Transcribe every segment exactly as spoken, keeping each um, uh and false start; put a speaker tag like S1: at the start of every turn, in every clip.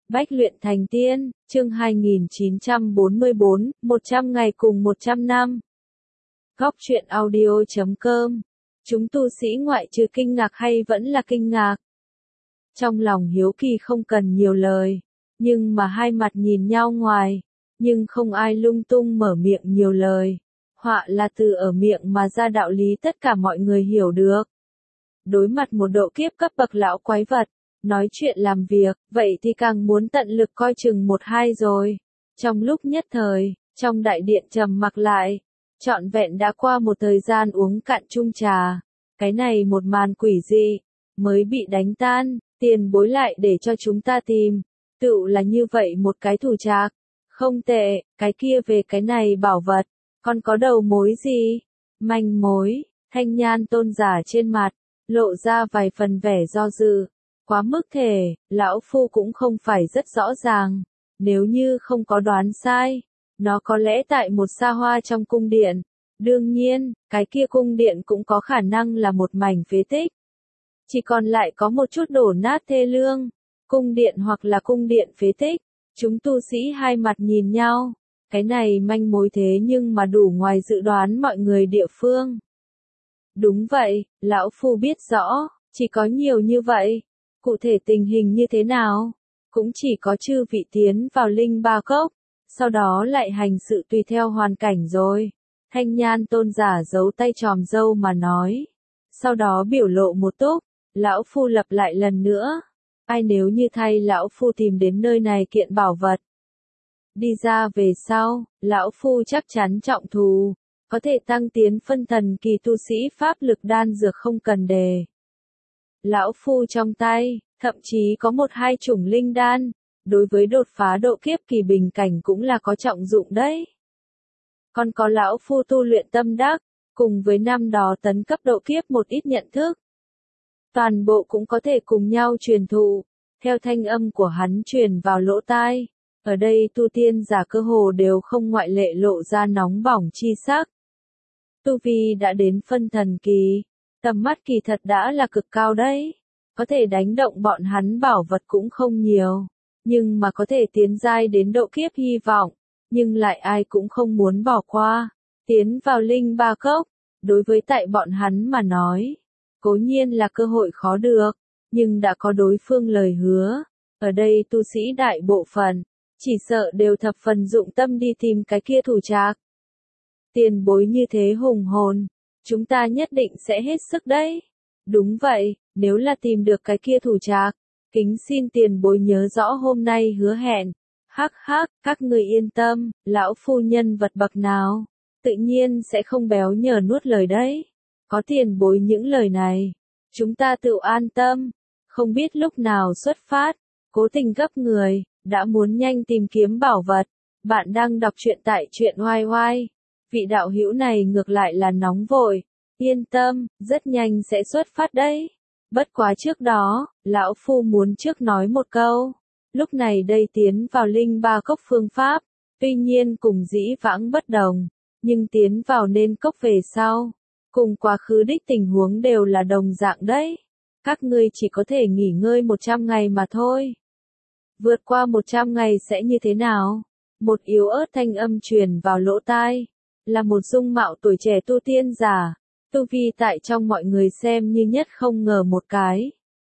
S1: Bách luyện thành tiên, chương hai nghìn chín trăm bốn mươi bốn, một trăm ngày cùng một trăm năm. Góc truyện audio chấm com. Chúng tu sĩ ngoại trừ kinh ngạc hay vẫn là kinh ngạc. Trong lòng hiếu kỳ không cần nhiều lời, nhưng mà hai mặt nhìn nhau ngoài, nhưng không ai lung tung mở miệng nhiều lời. Họa là từ ở miệng mà ra đạo lý tất cả mọi người hiểu được. Đối mặt một độ kiếp cấp bậc lão quái vật, nói chuyện làm việc, vậy thì càng muốn tận lực coi chừng một hai rồi. Trong lúc nhất thời, trong đại điện trầm mặc lại, trọn vẹn đã qua một thời gian uống cạn chung trà. Cái này một màn quỷ dị, mới bị đánh tan, tiền bối lại để cho chúng ta tìm. Tựu là như vậy một cái thủ trạc. Không tệ, cái kia về cái này bảo vật, còn có đầu mối gì? Manh mối, thanh nhan tôn giả trên mặt, lộ ra vài phần vẻ do dự. Quá mức thể, lão phu cũng không phải rất rõ ràng. Nếu như không có đoán sai, nó có lẽ tại một xa hoa trong cung điện. Đương nhiên, cái kia cung điện cũng có khả năng là một mảnh phế tích. Chỉ còn lại có một chút đổ nát thê lương. Cung điện hoặc là cung điện phế tích. Chúng tu sĩ hai mặt nhìn nhau. Cái này manh mối thế nhưng mà đủ ngoài dự đoán mọi người địa phương. Đúng vậy, lão phu biết rõ, chỉ có nhiều như vậy. Cụ thể tình hình như thế nào? Cũng chỉ có chư vị tiến vào linh ba cốc, sau đó lại hành sự tùy theo hoàn cảnh rồi. Thanh nhan tôn giả giấu tay tròm dâu mà nói. Sau đó biểu lộ một túc, lão phu lặp lại lần nữa. Ai nếu như thay lão phu tìm đến nơi này kiện bảo vật. Đi ra về sau, lão phu chắc chắn trọng thù, có thể tăng tiến phân thần kỳ tu sĩ pháp lực đan dược không cần đề. Lão phu trong tay, thậm chí có một hai chủng linh đan, đối với đột phá độ kiếp kỳ bình cảnh cũng là có trọng dụng đấy. Còn có lão phu tu luyện tâm đắc, cùng với năm đó tấn cấp độ kiếp một ít nhận thức. Toàn bộ cũng có thể cùng nhau truyền thụ, theo thanh âm của hắn truyền vào lỗ tai. Ở đây tu tiên giả cơ hồ đều không ngoại lệ lộ ra nóng bỏng chi sắc. Tu vi đã đến phân thần kỳ, tầm mắt kỳ thật đã là cực cao đấy. Có thể đánh động bọn hắn bảo vật cũng không nhiều, nhưng mà có thể tiến giai đến độ kiếp hy vọng, nhưng lại ai cũng không muốn bỏ qua. Tiến vào linh ba cốc, đối với tại bọn hắn mà nói, cố nhiên là cơ hội khó được, nhưng đã có đối phương lời hứa. Ở đây tu sĩ đại bộ phận, chỉ sợ đều thập phần dụng tâm đi tìm cái kia thủ trạc. Tiền bối như thế hùng hồn, chúng ta nhất định sẽ hết sức đấy. Đúng vậy, nếu là tìm được cái kia thủ trạc, kính xin tiền bối nhớ rõ hôm nay hứa hẹn. Hắc hắc, các người yên tâm, lão phu nhân vật bậc nào, tự nhiên sẽ không béo nhờ nuốt lời đấy. Có tiền bối những lời này, chúng ta tự an tâm. Không biết lúc nào xuất phát, cố tình gấp người, đã muốn nhanh tìm kiếm bảo vật. Bạn đang đọc truyện tại truyện oai oai. Vị đạo hữu này ngược lại là nóng vội. Yên tâm, rất nhanh sẽ xuất phát đấy. Bất quá trước đó, lão phu muốn trước nói một câu. Lúc này đây tiến vào linh ba cốc phương pháp, tuy nhiên cùng dĩ vãng bất đồng, nhưng tiến vào nên cốc về sau, cùng quá khứ đích tình huống đều là đồng dạng đấy. Các ngươi chỉ có thể nghỉ ngơi một trăm ngày mà thôi. Vượt qua một trăm ngày sẽ như thế nào? Một yếu ớt thanh âm truyền vào lỗ tai, là một dung mạo tuổi trẻ tu tiên giả, tu vi tại trong mọi người xem như nhất không ngờ một cái.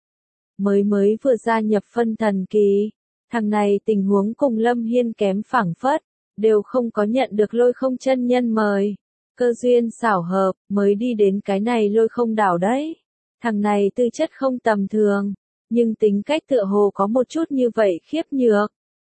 S1: Mới mới vừa gia nhập phân thần kỳ, thằng này tình huống cùng Lâm Hiên kém phảng phất, đều không có nhận được lôi không chân nhân mời. Cơ duyên xảo hợp, mới đi đến cái này lôi không đảo đấy. Thằng này tư chất không tầm thường, nhưng tính cách tựa hồ có một chút như vậy khiếp nhược.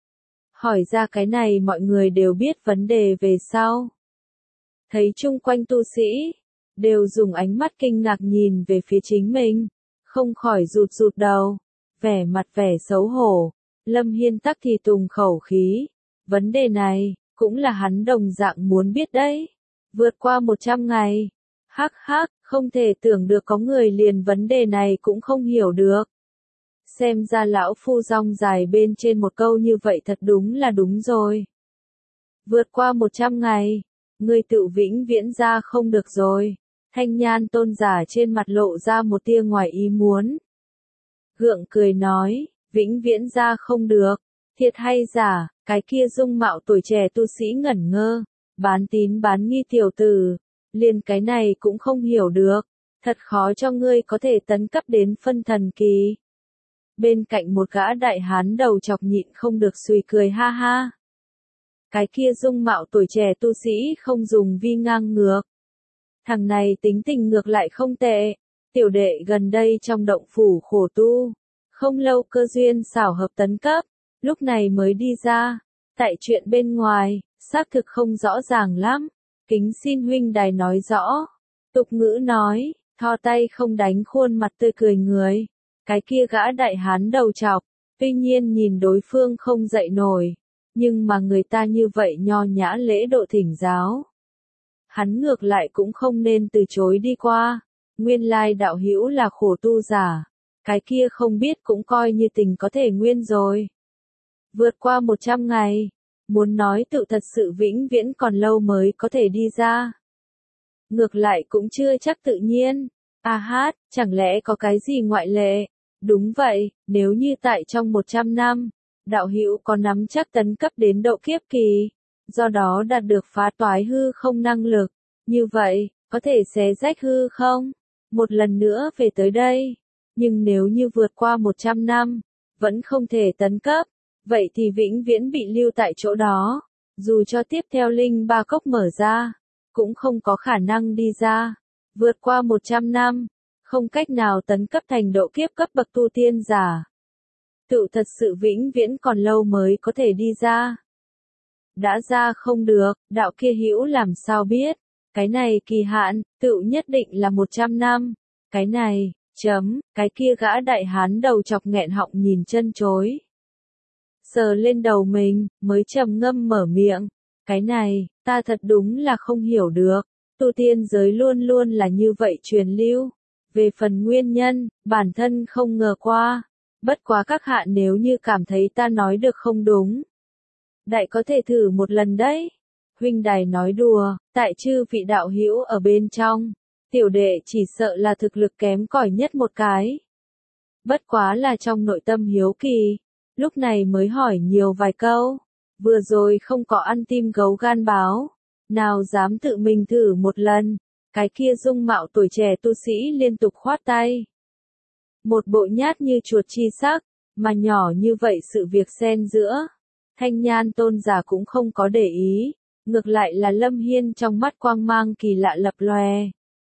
S1: Hỏi ra cái này mọi người đều biết vấn đề về sau. Thấy chung quanh tu sĩ, đều dùng ánh mắt kinh ngạc nhìn về phía chính mình, không khỏi rụt rụt đầu, vẻ mặt vẻ xấu hổ. Lâm Hiên tắc thì tùng khẩu khí, vấn đề này, cũng là hắn đồng dạng muốn biết đấy. Vượt qua một trăm ngày, hắc hắc, không thể tưởng được có người liền vấn đề này cũng không hiểu được. Xem ra lão phu rong dài bên trên một câu như vậy thật đúng là đúng rồi. Vượt qua một trăm ngày, người tự vĩnh viễn ra không được rồi. Thanh nhan tôn giả trên mặt lộ ra một tia ngoài ý muốn. Gượng cười nói, vĩnh viễn ra không được, Thiệt hay giả, cái kia dung mạo tuổi trẻ tu sĩ ngẩn ngơ, bán tín bán nghi tiểu tử, liền cái này cũng không hiểu được, thật khó cho ngươi có thể tấn cấp đến phân thần kỳ. Bên cạnh một gã đại hán đầu chọc nhịn không được xùy cười ha ha. Cái kia dung mạo tuổi trẻ tu sĩ không dùng vi ngang ngược. Thằng này tính tình ngược lại không tệ, tiểu đệ gần đây trong động phủ khổ tu, không lâu cơ duyên xảo hợp tấn cấp, lúc này mới đi ra, tại chuyện bên ngoài, xác thực không rõ ràng lắm, kính xin huynh đài nói rõ. Tục ngữ nói, thò tay không đánh khuôn mặt tươi cười người, cái kia gã đại hán đầu chọc, tuy nhiên nhìn đối phương không dậy nổi, nhưng mà người ta như vậy nho nhã lễ độ thỉnh giáo. Hắn ngược lại cũng không nên từ chối đi qua, nguyên lai đạo hữu là khổ tu giả, cái kia không biết cũng coi như tình có thể nguyên rồi. Vượt qua một trăm ngày, muốn nói tự thật sự vĩnh viễn còn lâu mới có thể đi ra. Ngược lại cũng chưa chắc tự nhiên, a hát, chẳng lẽ có cái gì ngoại lệ? Đúng vậy, nếu như tại trong một trăm năm, đạo hữu có nắm chắc tấn cấp đến độ kiếp kỳ, do đó đạt được phá toái hư không năng lực, như vậy, có thể xé rách hư không? Một lần nữa về tới đây, nhưng nếu như vượt qua một trăm năm, vẫn không thể tấn cấp, vậy thì vĩnh viễn bị lưu tại chỗ đó, dù cho tiếp theo linh ba cốc mở ra, cũng không có khả năng đi ra. Vượt qua một trăm năm, không cách nào tấn cấp thành độ kiếp cấp bậc tu tiên giả. Tự thật sự vĩnh viễn còn lâu mới có thể đi ra. Đã ra không được, đạo kia hữu làm sao biết, cái này kỳ hạn, tự nhất định là một trăm năm, cái này, chấm, cái kia gã đại hán đầu chọc nghẹn họng nhìn chân chối. Sờ lên đầu mình, mới trầm ngâm mở miệng, cái này, ta thật đúng là không hiểu được, tu tiên giới luôn luôn là như vậy truyền lưu, về phần nguyên nhân, bản thân không ngờ qua, bất quá các hạ nếu như cảm thấy ta nói được không đúng. Đại có thể thử một lần đấy. Huynh đài nói đùa, tại chư vị đạo hữu ở bên trong, tiểu đệ chỉ sợ là thực lực kém cỏi nhất một cái. Bất quá là trong nội tâm hiếu kỳ, lúc này mới hỏi nhiều vài câu, vừa rồi không có ăn tim gấu gan báo, nào dám tự mình thử một lần, cái kia dung mạo tuổi trẻ tu sĩ liên tục khoát tay. Một bộ nhát như chuột chi sắc, mà nhỏ như vậy sự việc xen giữa. Thanh Nhan tôn giả cũng không có để ý, ngược lại là Lâm Hiên trong mắt quang mang kỳ lạ lập lòe.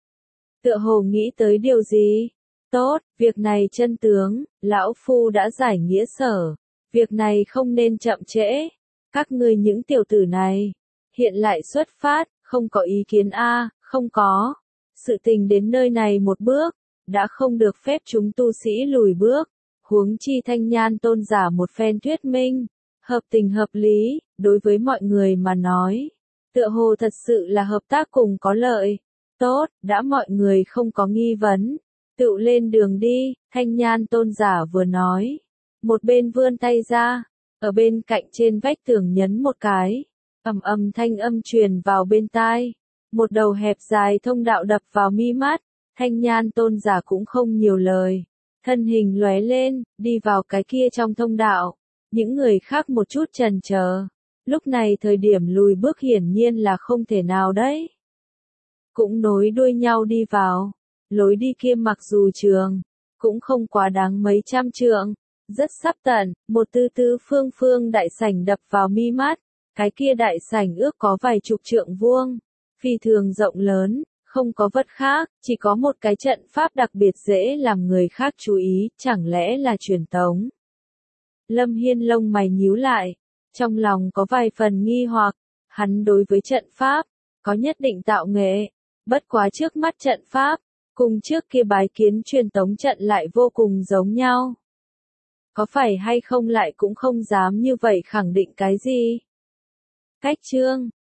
S1: Tựa hồ nghĩ tới điều gì? Tốt, việc này chân tướng, lão phu đã giải nghĩa sở, việc này không nên chậm trễ. Các ngươi những tiểu tử này, hiện lại xuất phát, không có ý kiến a, không có. Sự tình đến nơi này một bước, đã không được phép chúng tu sĩ lùi bước, huống chi Thanh Nhan tôn giả một phen thuyết minh. Hợp tình hợp lý, đối với mọi người mà nói, tựa hồ thật sự là hợp tác cùng có lợi. Tốt, đã mọi người không có nghi vấn, tự lên đường đi, Thanh Nhan tôn giả vừa nói. Một bên vươn tay ra, ở bên cạnh trên vách tường nhấn một cái, ầm ầm thanh âm truyền vào bên tai. Một đầu hẹp dài thông đạo đập vào mi mắt, Thanh Nhan tôn giả cũng không nhiều lời. Thân hình lóe lên, đi vào cái kia trong thông đạo. Những người khác một chút chần chờ, lúc này thời điểm lùi bước hiển nhiên là không thể nào đấy. Cũng nối đuôi nhau đi vào, lối đi kia mặc dù trường, cũng không quá đáng mấy trăm trượng, rất sắp tận, một tư tư phương phương đại sảnh đập vào mi mắt, cái kia đại sảnh ước có vài chục trượng vuông, phi thường rộng lớn, không có vật khác, chỉ có một cái trận pháp đặc biệt dễ làm người khác chú ý, chẳng lẽ là truyền tống. Lâm Hiên lông mày nhíu lại, trong lòng có vài phần nghi hoặc, hắn đối với trận pháp, có nhất định tạo nghệ, bất quá trước mắt trận pháp, cùng trước kia bái kiến truyền tống trận lại vô cùng giống nhau. Có phải hay không lại cũng không dám như vậy khẳng định cái gì. Cách chương